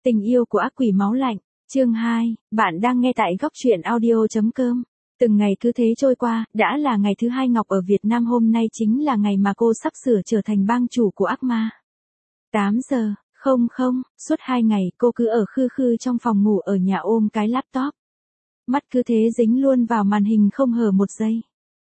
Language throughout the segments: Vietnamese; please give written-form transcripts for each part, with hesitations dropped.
Tình yêu của ác quỷ máu lạnh, chương 2, bạn đang nghe tại góc truyện audio.com. Từng ngày cứ thế trôi qua, đã là ngày thứ 2 Ngọc ở Việt Nam, hôm nay chính là ngày mà cô sắp sửa trở thành bang chủ của ác ma. 8 giờ, suốt 2 ngày cô cứ ở khư khư trong phòng ngủ ở nhà ôm cái laptop. Mắt cứ thế dính luôn vào màn hình không hở một giây.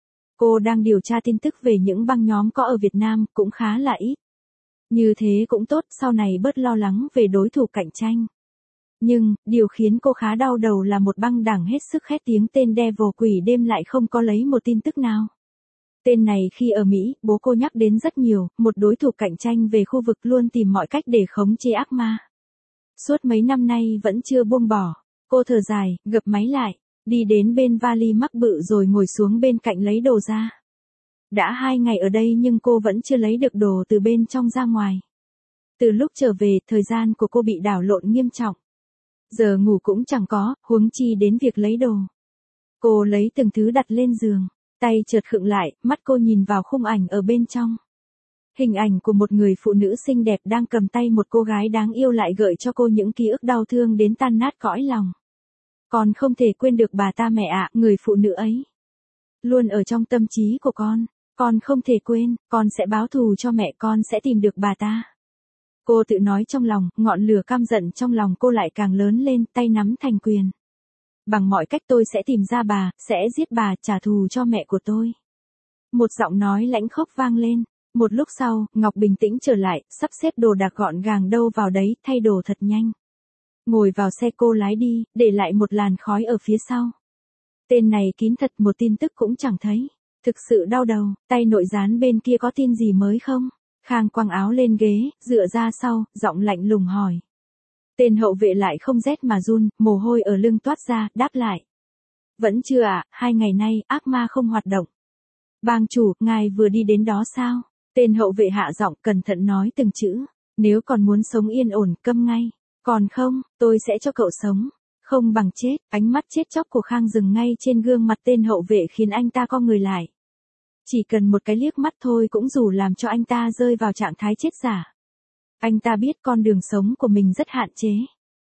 Cô đang điều tra tin tức về những băng nhóm có ở Việt Nam, cũng khá là ít. Như thế cũng tốt, sau này bớt lo lắng về đối thủ cạnh tranh. Nhưng, điều khiến cô khá đau đầu là một băng đảng hết sức khét tiếng tên Devil Quỷ Đêm lại không có lấy một tin tức nào. Tên này khi ở Mỹ, bố cô nhắc đến rất nhiều, một đối thủ cạnh tranh về khu vực luôn tìm mọi cách để khống chế ác ma. Suốt mấy năm nay vẫn chưa buông bỏ, cô thở dài, gập máy lại, đi đến bên vali mắc bự rồi ngồi xuống bên cạnh lấy đồ ra. Đã 2 ngày ở đây nhưng cô vẫn chưa lấy được đồ từ bên trong ra ngoài. Từ lúc trở về, thời gian của cô bị đảo lộn nghiêm trọng. Giờ ngủ cũng chẳng có, huống chi đến việc lấy đồ. Cô lấy từng thứ đặt lên giường, tay chợt khựng lại, mắt cô nhìn vào khung ảnh ở bên trong. Hình ảnh của một người phụ nữ xinh đẹp đang cầm tay một cô gái đáng yêu lại gợi cho cô những ký ức đau thương đến tan nát cõi lòng. Con không thể quên được bà ta mẹ ạ, người phụ nữ ấy. Luôn ở trong tâm trí của con không thể quên, con sẽ báo thù cho mẹ, con sẽ tìm được bà ta. Cô tự nói trong lòng, ngọn lửa căm giận trong lòng cô lại càng lớn lên, tay nắm thành quyền. Bằng mọi cách tôi sẽ tìm ra bà, sẽ giết bà, trả thù cho mẹ của tôi. Một giọng nói lãnh khốc vang lên. Một lúc sau, Ngọc bình tĩnh trở lại, sắp xếp đồ đạc gọn gàng đâu vào đấy, thay đồ thật nhanh. Ngồi vào xe cô lái đi, để lại một làn khói ở phía sau. Tên này kín thật, một tin tức cũng chẳng thấy. Thực sự đau đầu, tay nội gián bên kia có tin gì mới không? Khang quăng áo lên ghế, dựa ra sau, giọng lạnh lùng hỏi. Tên hậu vệ lại không rét mà run, mồ hôi ở lưng toát ra, đáp lại. Vẫn chưa ạ, 2 ngày nay, ác ma không hoạt động. Bang chủ, ngài vừa đi đến đó sao? Tên hậu vệ hạ giọng, cẩn thận nói từng chữ. Nếu còn muốn sống yên ổn, câm ngay. Còn không, tôi sẽ cho cậu sống. Không bằng chết. Ánh mắt chết chóc của Khang dừng ngay trên gương mặt tên hậu vệ khiến anh ta co người lại. Chỉ cần một cái liếc mắt thôi cũng đủ làm cho anh ta rơi vào trạng thái chết giả. Anh ta biết con đường sống của mình rất hạn chế.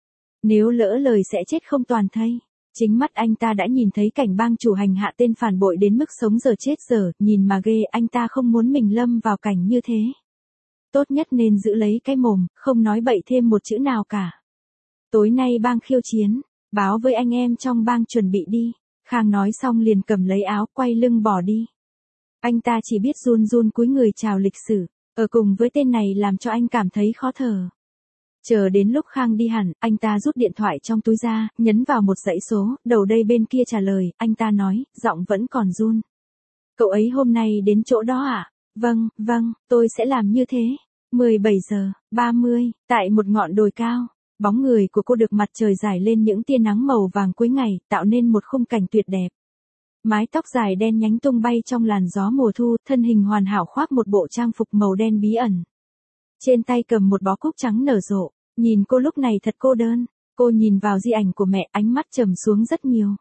Nếu lỡ lời sẽ chết không toàn thây. Chính mắt anh ta đã nhìn thấy cảnh bang chủ hành hạ tên phản bội đến mức sống giờ chết giờ, nhìn mà ghê, anh ta không muốn mình lâm vào cảnh như thế. Tốt nhất nên giữ lấy cái mồm, không nói bậy thêm một chữ nào cả. Tối nay bang khiêu chiến, báo với anh em trong bang chuẩn bị đi. Khang nói xong liền cầm lấy áo, quay lưng bỏ đi. Anh ta chỉ biết run run cúi người chào lịch sử, ở cùng với tên này làm cho anh cảm thấy khó thở. Chờ đến lúc Khang đi hẳn, anh ta rút điện thoại trong túi ra, nhấn vào một dãy số, đầu đây bên kia trả lời, anh ta nói, giọng vẫn còn run. Cậu ấy hôm nay đến chỗ đó à? Vâng, tôi sẽ làm như thế. 17 giờ 30, tại một ngọn đồi cao, bóng người của cô được mặt trời rải lên những tia nắng màu vàng cuối ngày, tạo nên một khung cảnh tuyệt đẹp. Mái tóc dài đen nhánh tung bay trong làn gió mùa thu, thân hình hoàn hảo khoác một bộ trang phục màu đen bí ẩn. Trên tay cầm một bó cúc trắng nở rộ, nhìn cô lúc này thật cô đơn. Cô nhìn vào di ảnh của mẹ, ánh mắt trầm xuống rất nhiều.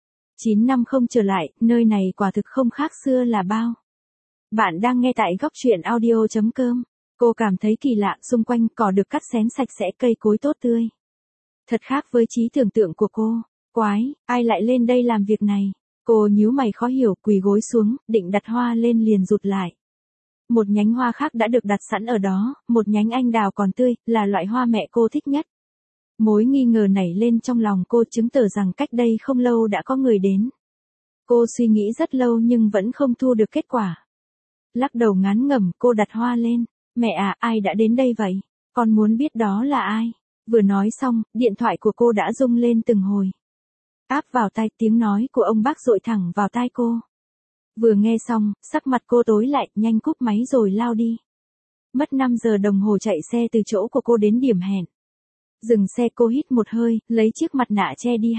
9 năm không trở lại, nơi này quả thực không khác xưa là bao. Bạn đang nghe tại góc truyện audio.com. Cô cảm thấy kỳ lạ, xung quanh cỏ được cắt xén sạch sẽ, cây cối tốt tươi. Thật khác với trí tưởng tượng của cô. Quái, ai lại lên đây làm việc này? Cô nhíu mày khó hiểu, quỳ gối xuống, định đặt hoa lên liền rụt lại. Một nhánh hoa khác đã được đặt sẵn ở đó, một nhánh anh đào còn tươi, là loại hoa mẹ cô thích nhất. Mối nghi ngờ nảy lên trong lòng cô, chứng tỏ rằng cách đây không lâu đã có người đến. Cô suy nghĩ rất lâu nhưng vẫn không thu được kết quả. Lắc đầu ngán ngẩm, cô đặt hoa lên. Mẹ à, ai đã đến đây vậy? Con muốn biết đó là ai? Vừa nói xong, điện thoại của cô đã rung lên từng hồi. Áp vào tai, tiếng nói của ông bác dội thẳng vào tai cô. Vừa nghe xong, sắc mặt cô tối lại, nhanh cúp máy rồi lao đi. Mất 5 giờ đồng hồ chạy xe từ chỗ của cô đến điểm hẹn. Dừng xe, cô hít một hơi, lấy chiếc mặt nạ che đi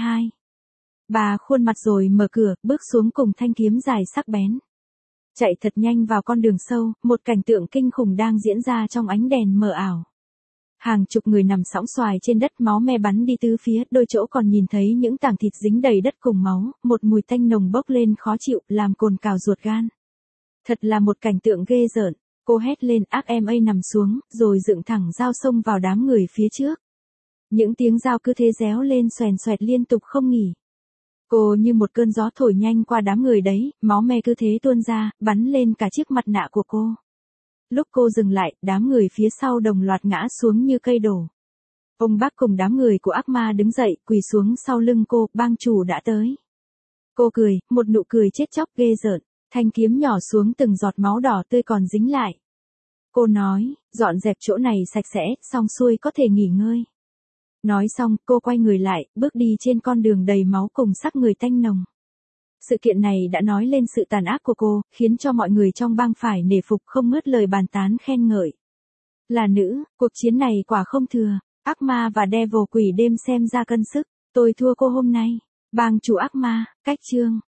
2-3 khuôn mặt rồi mở cửa, bước xuống cùng thanh kiếm dài sắc bén. Chạy thật nhanh vào con đường sâu, một cảnh tượng kinh khủng đang diễn ra trong ánh đèn mờ ảo. Hàng chục người nằm sõng xoài trên đất, máu me bắn đi tứ phía, đôi chỗ còn nhìn thấy những tảng thịt dính đầy đất cùng máu, một mùi tanh nồng bốc lên khó chịu, làm cồn cào ruột gan. Thật là một cảnh tượng ghê rợn, cô hét lên, ác em ây nằm xuống, rồi dựng thẳng dao xông vào đám người phía trước. Những tiếng dao cứ thế réo lên xoèn xoẹt liên tục không nghỉ. Cô như một cơn gió thổi nhanh qua đám người đấy, máu me cứ thế tuôn ra, bắn lên cả chiếc mặt nạ của cô. Lúc cô dừng lại, đám người phía sau đồng loạt ngã xuống như cây đổ. Ông bác cùng đám người của ác ma đứng dậy, quỳ xuống sau lưng cô, bang chủ đã tới. Cô cười, một nụ cười chết chóc ghê rợn, thanh kiếm nhỏ xuống từng giọt máu đỏ tươi còn dính lại. Cô nói, dọn dẹp chỗ này sạch sẽ, xong xuôi có thể nghỉ ngơi. Nói xong, cô quay người lại, bước đi trên con đường đầy máu cùng sắc người tanh nồng. Sự kiện này đã nói lên sự tàn ác của cô, khiến cho mọi người trong bang phải nể phục không ngớt lời bàn tán khen ngợi. Là nữ, cuộc chiến này quả không thừa, ác ma và devil quỷ đêm xem ra cân sức, tôi thua cô hôm nay. Bang chủ ác ma, cách chương.